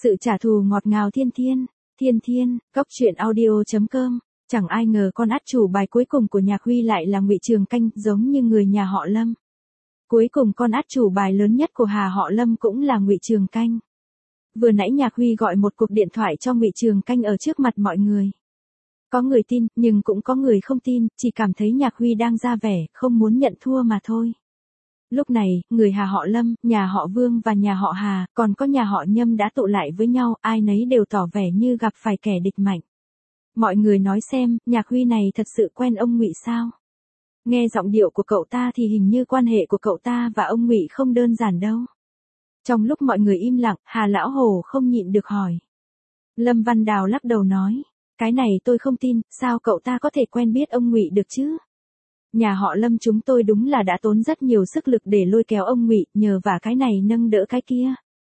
Sự trả thù ngọt ngào thiên thiên. Thiên thiên, Cốc truyện audio.com. Chẳng ai ngờ con át chủ bài cuối cùng của Nhạc Huy lại là Ngụy Trường Canh, giống như người nhà họ Lâm. Cuối cùng con át chủ bài lớn nhất của họ Lâm cũng là Ngụy Trường Canh. Vừa nãy Nhạc Huy gọi một cuộc điện thoại cho Ngụy Trường Canh ở trước mặt mọi người. Có người tin, nhưng cũng có người không tin, chỉ cảm thấy Nhạc Huy đang ra vẻ, không muốn nhận thua mà thôi. Lúc này, người họ Lâm, nhà họ Vương và nhà họ Hà, còn có nhà họ Nhâm đã tụ lại với nhau, ai nấy đều tỏ vẻ như gặp phải kẻ địch mạnh. Mọi người nói xem, Nhạc Huy này thật sự quen ông Ngụy sao? Nghe giọng điệu của cậu ta thì hình như quan hệ của cậu ta và ông Ngụy không đơn giản đâu. Trong lúc mọi người im lặng, Hà Lão Hồ không nhịn được hỏi. Lâm Văn Đào lắc đầu nói, cái này tôi không tin, sao cậu ta có thể quen biết ông Ngụy được chứ? Nhà họ Lâm chúng tôi đúng là đã tốn rất nhiều sức lực để lôi kéo ông Ngụy, nhờ vả cái này nâng đỡ cái kia.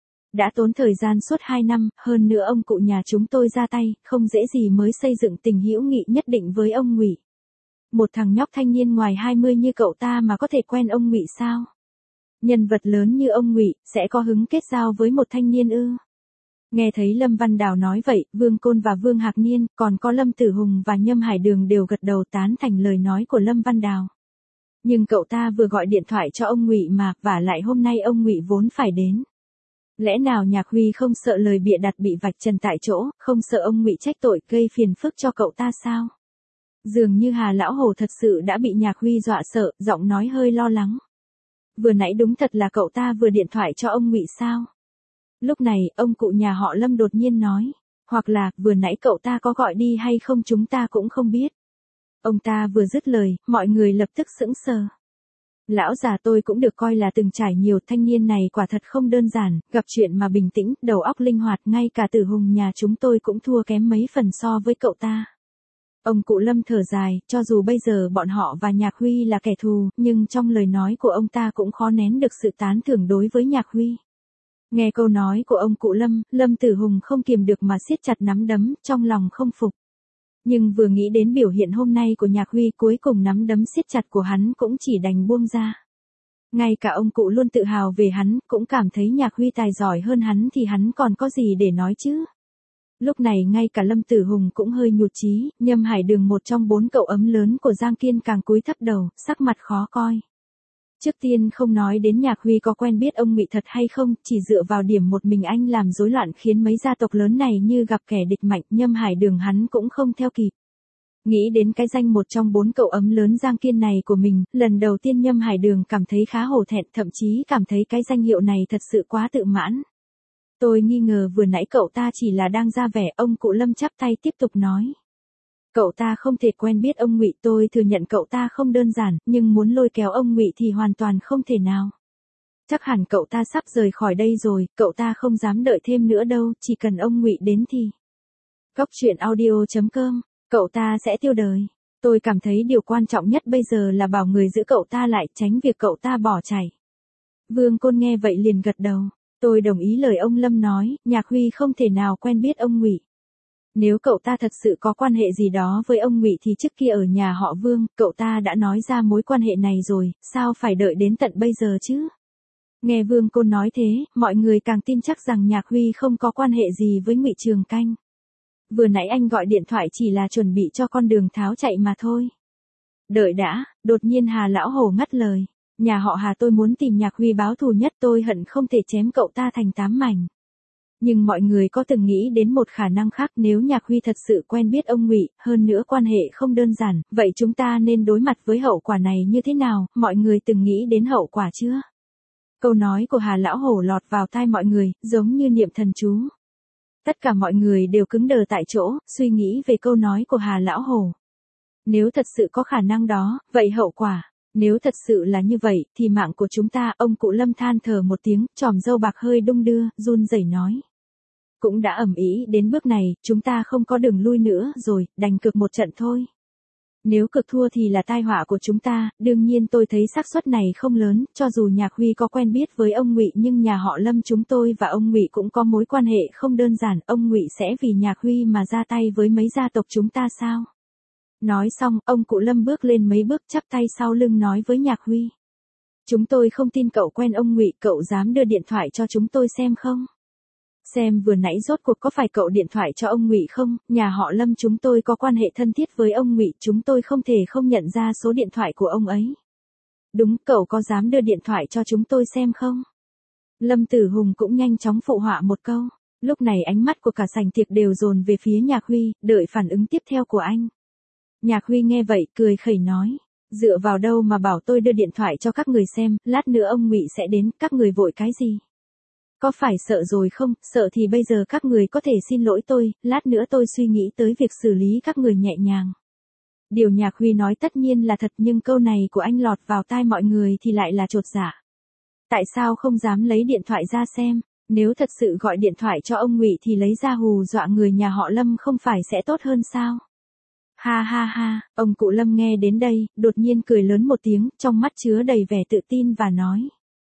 Đã tốn thời gian suốt 2 năm, hơn nữa ông cụ nhà chúng tôi ra tay, không dễ gì mới xây dựng tình hữu nghị nhất định với ông Ngụy. Một thằng nhóc thanh niên ngoài 20 như cậu ta mà có thể quen ông Ngụy sao? Nhân vật lớn như ông Ngụy, sẽ có hứng kết giao với một thanh niên ư? Nghe thấy Lâm Văn Đào nói vậy, Vương Côn và Vương Hạc Niên, còn có Lâm Tử Hùng và Nhâm Hải Đường đều gật đầu tán thành lời nói của Lâm Văn Đào. Nhưng cậu ta vừa gọi điện thoại cho ông Ngụy mà, vả lại hôm nay ông Ngụy vốn phải đến. Lẽ nào Nhạc Huy không sợ lời bịa đặt bị vạch trần tại chỗ, không sợ ông Ngụy trách tội gây phiền phức cho cậu ta sao? Dường như Hà Lão Hồ thật sự đã bị Nhạc Huy dọa sợ, giọng nói hơi lo lắng. Vừa nãy đúng thật là cậu ta vừa điện thoại cho ông Ngụy sao? Lúc này, ông cụ nhà họ Lâm đột nhiên nói, hoặc là, vừa nãy cậu ta có gọi đi hay không chúng ta cũng không biết. Ông ta vừa dứt lời, mọi người lập tức sững sờ. Lão già tôi cũng được coi là từng trải nhiều, thanh niên này quả thật không đơn giản, gặp chuyện mà bình tĩnh, đầu óc linh hoạt, ngay cả Tử Hùng nhà chúng tôi cũng thua kém mấy phần so với cậu ta. Ông cụ Lâm thở dài, cho dù bây giờ bọn họ và Nhạc Huy là kẻ thù, nhưng trong lời nói của ông ta cũng khó nén được sự tán thưởng đối với Nhạc Huy. Nghe câu nói của ông cụ Lâm, Lâm Tử Hùng không kiềm được mà siết chặt nắm đấm, trong lòng không phục. Nhưng vừa nghĩ đến biểu hiện hôm nay của Nhạc Huy, cuối cùng nắm đấm siết chặt của hắn cũng chỉ đành buông ra. Ngay cả ông cụ luôn tự hào về hắn, cũng cảm thấy Nhạc Huy tài giỏi hơn hắn thì hắn còn có gì để nói chứ. Lúc này ngay cả Lâm Tử Hùng cũng hơi nhụt chí, Nhâm Hải Đường một trong 4 cậu ấm lớn của Giang Kiên càng cúi thấp đầu, sắc mặt khó coi. Trước tiên không nói đến Nhạc Huy có quen biết ông Ngụy thật hay không, chỉ dựa vào điểm một mình anh làm rối loạn khiến mấy gia tộc lớn này như gặp kẻ địch mạnh, Nhâm Hải Đường hắn cũng không theo kịp. Nghĩ đến cái danh một trong 4 cậu ấm lớn Giang Kiên này của mình, lần đầu tiên Nhâm Hải Đường cảm thấy khá hổ thẹn, thậm chí cảm thấy cái danh hiệu này thật sự quá tự mãn. Tôi nghi ngờ vừa nãy cậu ta chỉ là đang ra vẻ, ông cụ Lâm chắp tay tiếp tục nói. Cậu ta không thể quen biết ông Ngụy, tôi thừa nhận cậu ta không đơn giản, nhưng muốn lôi kéo ông Ngụy thì hoàn toàn không thể nào. Chắc hẳn cậu ta sắp rời khỏi đây rồi, cậu ta không dám đợi thêm nữa đâu, chỉ cần ông Ngụy đến thì. Cốc truyện audio.com, cậu ta sẽ tiêu đời. Tôi cảm thấy điều quan trọng nhất bây giờ là bảo người giữ cậu ta lại, tránh việc cậu ta bỏ chạy. Vương Côn nghe vậy liền gật đầu. Tôi đồng ý lời ông Lâm nói, Nhạc Huy không thể nào quen biết ông Ngụy. Nếu cậu ta thật sự có quan hệ gì đó với ông Ngụy thì trước kia ở nhà họ Vương, cậu ta đã nói ra mối quan hệ này rồi, sao phải đợi đến tận bây giờ chứ? Nghe Vương Côn nói thế, mọi người càng tin chắc rằng Nhạc Huy không có quan hệ gì với Ngụy Trường Canh. Vừa nãy anh gọi điện thoại chỉ là chuẩn bị cho con đường tháo chạy mà thôi. Đợi đã, đột nhiên Hà Lão Hồ ngắt lời. Nhà họ Hà tôi muốn tìm Nhạc Huy báo thù nhất, tôi hận không thể chém cậu ta thành 8 mảnh. Nhưng mọi người có từng nghĩ đến một khả năng khác, nếu Nhạc Huy thật sự quen biết ông Ngụy, hơn nữa quan hệ không đơn giản, vậy chúng ta nên đối mặt với hậu quả này như thế nào, mọi người từng nghĩ đến hậu quả chưa? Câu nói của Hà Lão Hổ lọt vào tai mọi người, giống như niệm thần chú. Tất cả mọi người đều cứng đờ tại chỗ, suy nghĩ về câu nói của Hà Lão Hổ. Nếu thật sự có khả năng đó, vậy hậu quả? Nếu thật sự là như vậy, thì mạng của chúng ta, ông cụ Lâm than thở một tiếng, chòm râu bạc hơi đung đưa, run rẩy nói. Cũng đã ầm ĩ đến bước này, chúng ta không có đường lui nữa rồi, đành cược một trận thôi. Nếu cực thua thì là tai họa của chúng ta, đương nhiên tôi thấy xác suất này không lớn, cho dù Nhạc Huy có quen biết với ông Ngụy nhưng nhà họ Lâm chúng tôi và ông Ngụy cũng có mối quan hệ không đơn giản, ông Ngụy sẽ vì Nhạc Huy mà ra tay với mấy gia tộc chúng ta sao? Nói xong, ông cụ Lâm bước lên mấy bước chắp tay sau lưng nói với Nhạc Huy. Chúng tôi không tin cậu quen ông Ngụy, cậu dám đưa điện thoại cho chúng tôi xem không? Xem vừa nãy rốt cuộc có phải cậu điện thoại cho ông Ngụy không, nhà họ Lâm chúng tôi có quan hệ thân thiết với ông Ngụy, chúng tôi không thể không nhận ra số điện thoại của ông ấy. Đúng, cậu có dám đưa điện thoại cho chúng tôi xem không? Lâm Tử Hùng cũng nhanh chóng phụ họa một câu. Lúc này ánh mắt của cả sảnh tiệc đều dồn về phía Nhạc Huy, đợi phản ứng tiếp theo của anh. Nhạc Huy nghe vậy, cười khẩy nói. Dựa vào đâu mà bảo tôi đưa điện thoại cho các người xem, lát nữa ông Ngụy sẽ đến, các người vội cái gì? Có phải sợ rồi không, sợ thì bây giờ các người có thể xin lỗi tôi, lát nữa tôi suy nghĩ tới việc xử lý các người nhẹ nhàng. Điều Nhạc Huy nói tất nhiên là thật nhưng câu này của anh lọt vào tai mọi người thì lại là chột dạ. Tại sao không dám lấy điện thoại ra xem, nếu thật sự gọi điện thoại cho ông Ngụy thì lấy ra hù dọa người nhà họ Lâm không phải sẽ tốt hơn sao? Ha ha ha, ông cụ Lâm nghe đến đây, đột nhiên cười lớn một tiếng, trong mắt chứa đầy vẻ tự tin và nói.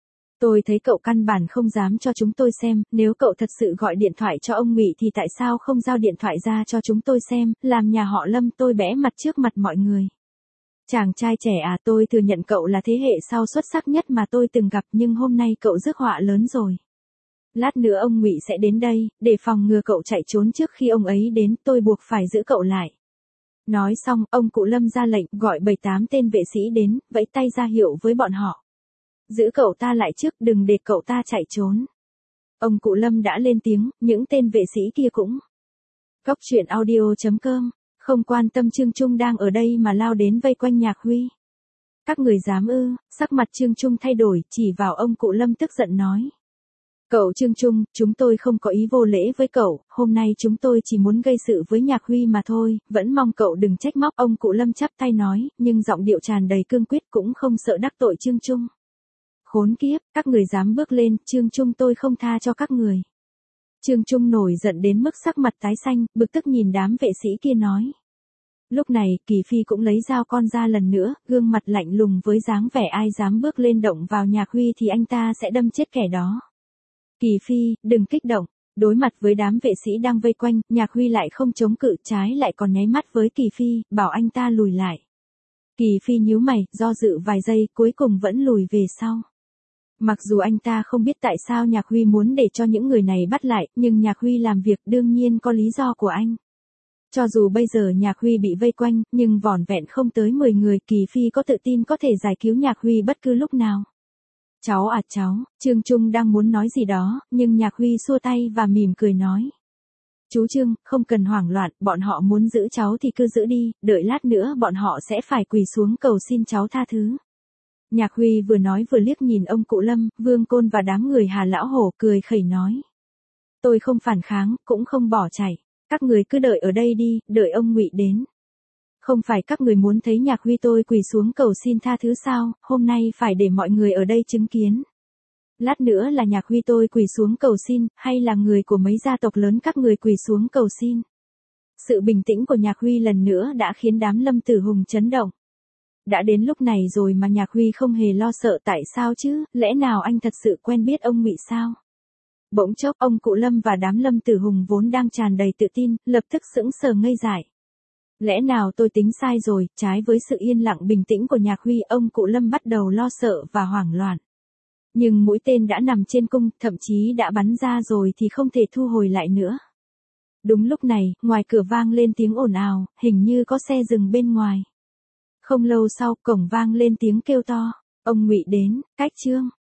Tôi thấy cậu căn bản không dám cho chúng tôi xem, nếu cậu thật sự gọi điện thoại cho ông Ngụy thì tại sao không giao điện thoại ra cho chúng tôi xem, làm nhà họ Lâm tôi bẽ mặt trước mặt mọi người. Chàng trai trẻ à, tôi thừa nhận cậu là thế hệ sau xuất sắc nhất mà tôi từng gặp nhưng hôm nay cậu rước họa lớn rồi. Lát nữa ông Ngụy sẽ đến đây, để phòng ngừa cậu chạy trốn trước khi ông ấy đến, tôi buộc phải giữ cậu lại. Nói xong, ông cụ Lâm ra lệnh gọi 7-8 tên vệ sĩ đến, vẫy tay ra hiệu với bọn họ. Giữ cậu ta lại trước, đừng để cậu ta chạy trốn. Ông cụ Lâm đã lên tiếng, những tên vệ sĩ kia cũng. Cóc truyện audio.com, không quan tâm Trương Trung đang ở đây mà lao đến vây quanh Nhạc Huy. Các người dám ư? Sắc mặt Trương Trung thay đổi, chỉ vào ông cụ Lâm tức giận nói. Cậu Trương Trung, chúng tôi không có ý vô lễ với cậu, hôm nay chúng tôi chỉ muốn gây sự với Nhạc Huy mà thôi, vẫn mong cậu đừng trách móc. Ông cụ Lâm chắp tay nói, nhưng giọng điệu tràn đầy cương quyết cũng không sợ đắc tội Trương Trung. Khốn kiếp, các người dám bước lên, Trương Trung tôi không tha cho các người. Trương Trung nổi giận đến mức sắc mặt tái xanh, bực tức nhìn đám vệ sĩ kia nói. Lúc này, Kỳ Phi cũng lấy dao con ra lần nữa, gương mặt lạnh lùng với dáng vẻ ai dám bước lên động vào Nhạc Huy thì anh ta sẽ đâm chết kẻ đó. Kỳ Phi, đừng kích động. Đối mặt với đám vệ sĩ đang vây quanh, Nhạc Huy lại không chống cự, trái lại còn nháy mắt với Kỳ Phi, bảo anh ta lùi lại. Kỳ Phi nhíu mày, do dự vài giây, cuối cùng vẫn lùi về sau. Mặc dù anh ta không biết tại sao Nhạc Huy muốn để cho những người này bắt lại, nhưng Nhạc Huy làm việc đương nhiên có lý do của anh. Cho dù bây giờ Nhạc Huy bị vây quanh, nhưng vỏn vẹn không tới 10 người, Kỳ Phi có tự tin có thể giải cứu Nhạc Huy bất cứ lúc nào. Cháu à cháu, Trương Trung đang muốn nói gì đó, nhưng Nhạc Huy xua tay và mỉm cười nói. Chú Trương, không cần hoảng loạn, bọn họ muốn giữ cháu thì cứ giữ đi, đợi lát nữa bọn họ sẽ phải quỳ xuống cầu xin cháu tha thứ. Nhạc Huy vừa nói vừa liếc nhìn ông cụ Lâm, Vương Côn và đám người Hà Lão Hổ, cười khẩy nói. Tôi không phản kháng, cũng không bỏ chạy, các người cứ đợi ở đây đi, đợi ông Ngụy đến. Không phải các người muốn thấy Nhạc Huy tôi quỳ xuống cầu xin tha thứ sao, hôm nay phải để mọi người ở đây chứng kiến. Lát nữa là Nhạc Huy tôi quỳ xuống cầu xin, hay là người của mấy gia tộc lớn các người quỳ xuống cầu xin. Sự bình tĩnh của Nhạc Huy lần nữa đã khiến đám Lâm Tử Hùng chấn động. Đã đến lúc này rồi mà Nhạc Huy không hề lo sợ, tại sao chứ, lẽ nào anh thật sự quen biết ông Ngụy sao? Bỗng chốc ông cụ Lâm và đám Lâm Tử Hùng vốn đang tràn đầy tự tin, lập tức sững sờ ngây dại. Lẽ nào tôi tính sai rồi, trái với sự yên lặng bình tĩnh của Nhạc Huy, ông cụ Lâm bắt đầu lo sợ và hoảng loạn. Nhưng mũi tên đã nằm trên cung, thậm chí đã bắn ra rồi thì không thể thu hồi lại nữa. Đúng lúc này, ngoài cửa vang lên tiếng ồn ào, hình như có xe dừng bên ngoài. Không lâu sau, cổng vang lên tiếng kêu to. Ông Ngụy đến, cách Trương.